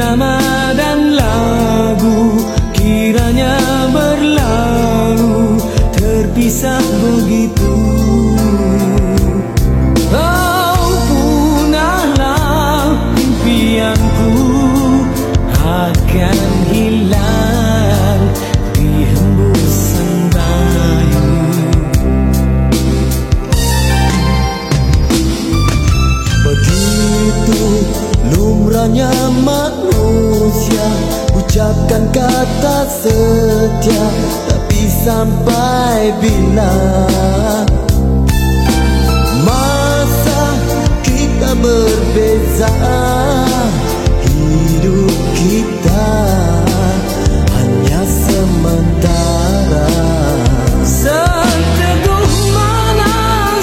Irama dan lagu kiranya berlalu terpisah begitu. Oh, punahlah impianku akan hilang di hembusan bayu. Begitu lumrahnya manusia ucapkan kata setia, tapi sampai bila masa kita berbeza, hidup kita hanya sementara. Seteguh mana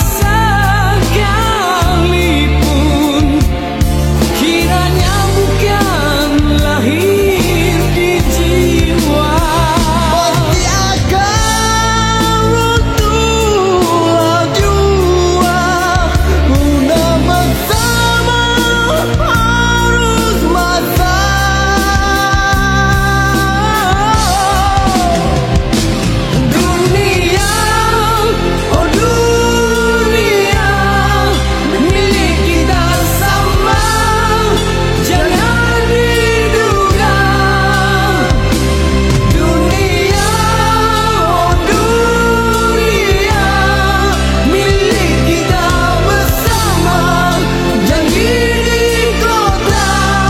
sekalipun kiranya bukan lahir di jiwa, pasti akan runtuh jua. Guna bersama harus masa. Dunia, oh dunia, milik kita sama, jangan diduga. Dunia, oh dunia, milik kita bersama, jangan dikotak.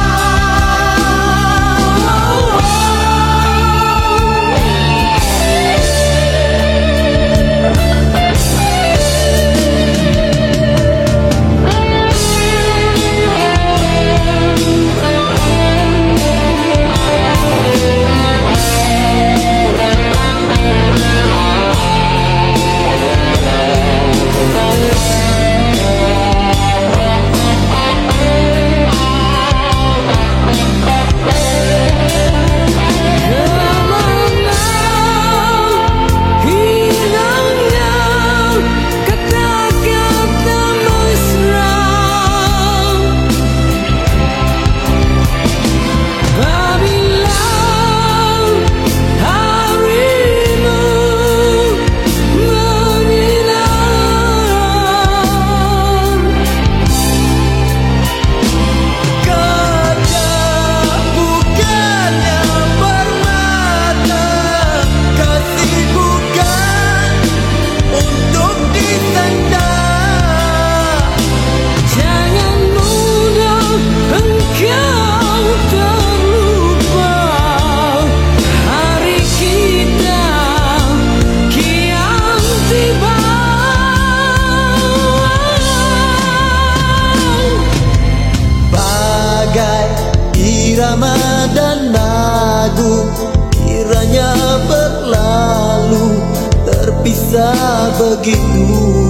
Hilangnya kata-kata mesra apabila harimu menyinar. Kaca bukannya permata, kasih bukan untuk disandar. Jangan mudah engkau terlupa, hari kita kian tiba. Bagai irama dan lagu kiranya berlalu terpisah begitu.